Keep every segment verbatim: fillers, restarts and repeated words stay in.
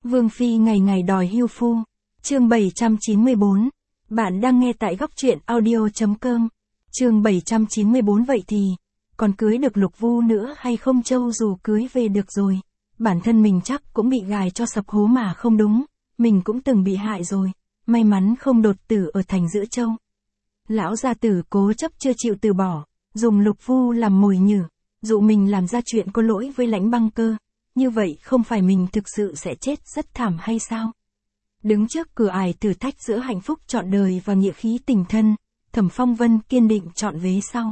Vương Phi ngày ngày đòi hưu phu. Chương bảy trăm chín mươi bốn. Bạn đang nghe tại góc truyện audio.com. Chương bảy trăm chín mươi bốn. Vậy thì, còn cưới được Lục Vu nữa hay không? Châu dù cưới về được rồi, bản thân mình chắc cũng bị gài cho sập hố mà không đúng, mình cũng từng bị hại rồi, may mắn không đột tử ở thành giữa Châu. Lão gia tử cố chấp chưa chịu từ bỏ, dùng Lục Vu làm mồi nhử, dụ mình làm ra chuyện có lỗi với Lãnh Băng Cơ, như vậy không phải mình thực sự sẽ chết rất thảm hay sao? Đứng trước cửa ải thử thách giữa hạnh phúc trọn đời và nghĩa khí tình thân, Thẩm Phong Vân kiên định chọn vế sau.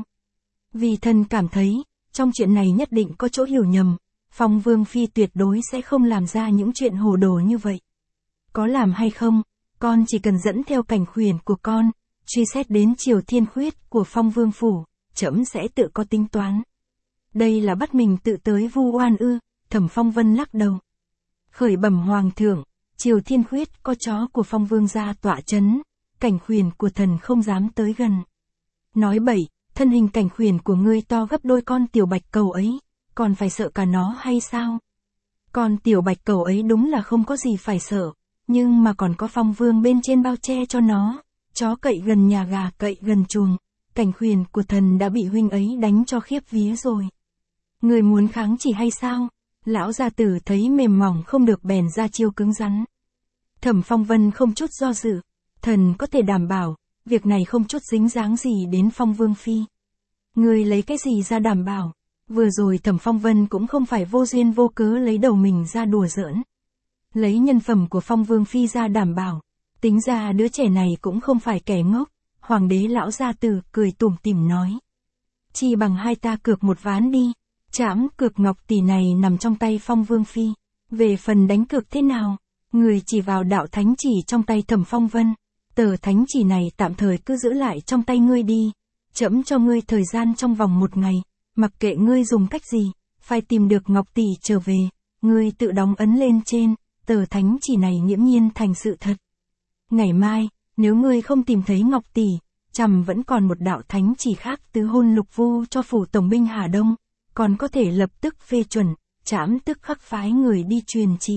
Vì thần cảm thấy, trong chuyện này nhất định có chỗ hiểu nhầm, Phong Vương Phi tuyệt đối sẽ không làm ra những chuyện hồ đồ như vậy. Có làm hay không, con chỉ cần dẫn theo cảnh khuyển của con, truy xét đến Triều Thiên Khuyết của Phong Vương Phủ, trẫm sẽ tự có tính toán. Đây là bắt mình tự tới vu oan ư? Thẩm Phong Vân lắc đầu. Khởi bẩm Hoàng thượng, Triều Thiên Khuyết có chó của Phong Vương gia tọa chấn, cảnh khuyển của thần không dám tới gần. Nói bậy, thân hình cảnh khuyển của ngươi to gấp đôi con tiểu bạch cầu ấy, còn phải sợ cả nó hay sao? Con tiểu bạch cầu ấy đúng là không có gì phải sợ, nhưng mà còn có Phong Vương bên trên bao che cho nó, chó cậy gần nhà gà cậy gần chuồng, cảnh khuyển của thần đã bị huynh ấy đánh cho khiếp vía rồi. Người muốn kháng chỉ hay sao? Lão gia tử thấy mềm mỏng không được bèn ra chiêu cứng rắn. Thẩm Phong Vân không chút do dự, thần có thể đảm bảo, việc này không chút dính dáng gì đến Phong Vương Phi. Người lấy cái gì ra đảm bảo? Vừa rồi Thẩm Phong Vân cũng không phải vô duyên vô cớ lấy đầu mình ra đùa giỡn. Lấy nhân phẩm của Phong Vương Phi ra đảm bảo, tính ra đứa trẻ này cũng không phải kẻ ngốc. Hoàng đế lão gia tử cười tủm tỉm nói. Chi bằng hai ta cược một ván đi. Trẫm cược ngọc tỷ này nằm trong tay Phong Vương Phi. Về phần đánh cược thế nào? Người chỉ vào đạo thánh chỉ trong tay Thẩm Phong Vân. Tờ thánh chỉ này tạm thời cứ giữ lại trong tay ngươi đi. Trẫm cho ngươi thời gian trong vòng một ngày. Mặc kệ ngươi dùng cách gì, phải tìm được ngọc tỷ trở về. Ngươi tự đóng ấn lên trên, tờ thánh chỉ này nghiễm nhiên thành sự thật. Ngày mai, nếu ngươi không tìm thấy ngọc tỷ, trẫm vẫn còn một đạo thánh chỉ khác tứ hôn Lục Vu cho phủ tổng binh Hà Đông. Còn có thể lập tức phê chuẩn, trẫm tức khắc phái người đi truyền chỉ.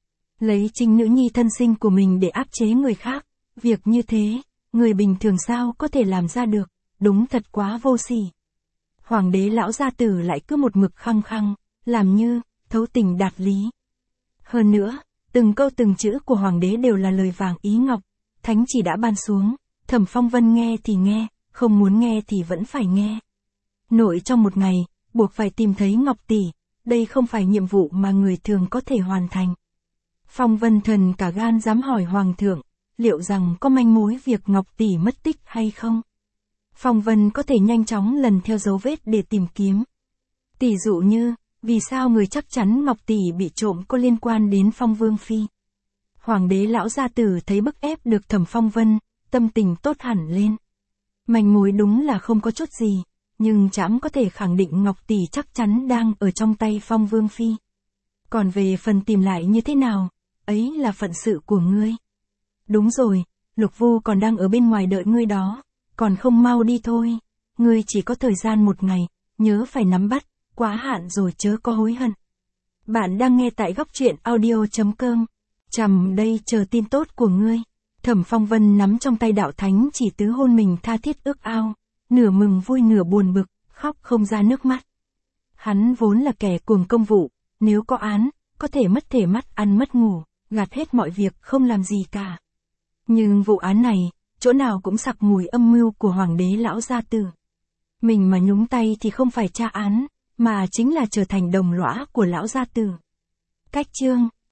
Lấy chính nữ nhi thân sinh của mình để áp chế người khác, việc như thế, người bình thường sao có thể làm ra được, đúng thật quá vô sỉ. Hoàng đế lão gia tử lại cứ một mực khăng khăng, làm như, thấu tình đạt lý. Hơn nữa, từng câu từng chữ của hoàng đế đều là lời vàng ý ngọc, thánh chỉ đã ban xuống, Thẩm Phong Vân nghe thì nghe, không muốn nghe thì vẫn phải nghe. Nội trong một ngày, buộc phải tìm thấy ngọc tỷ, đây không phải nhiệm vụ mà người thường có thể hoàn thành. Phong Vân Thần cả gan dám hỏi Hoàng thượng, liệu rằng có manh mối việc ngọc tỷ mất tích hay không? Phong Vân có thể nhanh chóng lần theo dấu vết để tìm kiếm. Tỷ dụ như, vì sao người chắc chắn ngọc tỷ bị trộm có liên quan đến Phong Vương Phi? Hoàng đế lão gia tử thấy bức ép được Thẩm Phong Vân, tâm tình tốt hẳn lên. Manh mối đúng là không có chút gì. Nhưng trẫm có thể khẳng định ngọc tỷ chắc chắn đang ở trong tay Phong Vương Phi. Còn về phần tìm lại như thế nào, ấy là phận sự của ngươi. Đúng rồi, Lục Vu còn đang ở bên ngoài đợi ngươi đó, còn không mau đi thôi. Ngươi chỉ có thời gian một ngày, nhớ phải nắm bắt, quá hạn rồi chớ có hối hận. Bạn đang nghe tại góc truyện audio.com. Trầm đây chờ tin tốt của ngươi. Thẩm Phong Vân nắm trong tay đạo thánh chỉ tứ hôn mình tha thiết ước ao. Nửa mừng vui nửa buồn bực, khóc không ra nước mắt. Hắn vốn là kẻ cuồng công vụ, nếu có án, có thể mất thể mắt ăn mất ngủ, gạt hết mọi việc không làm gì cả. Nhưng vụ án này, chỗ nào cũng sặc mùi âm mưu của hoàng đế lão gia tử. Mình mà nhúng tay thì không phải tra án, mà chính là trở thành đồng lõa của lão gia tử. Cách chương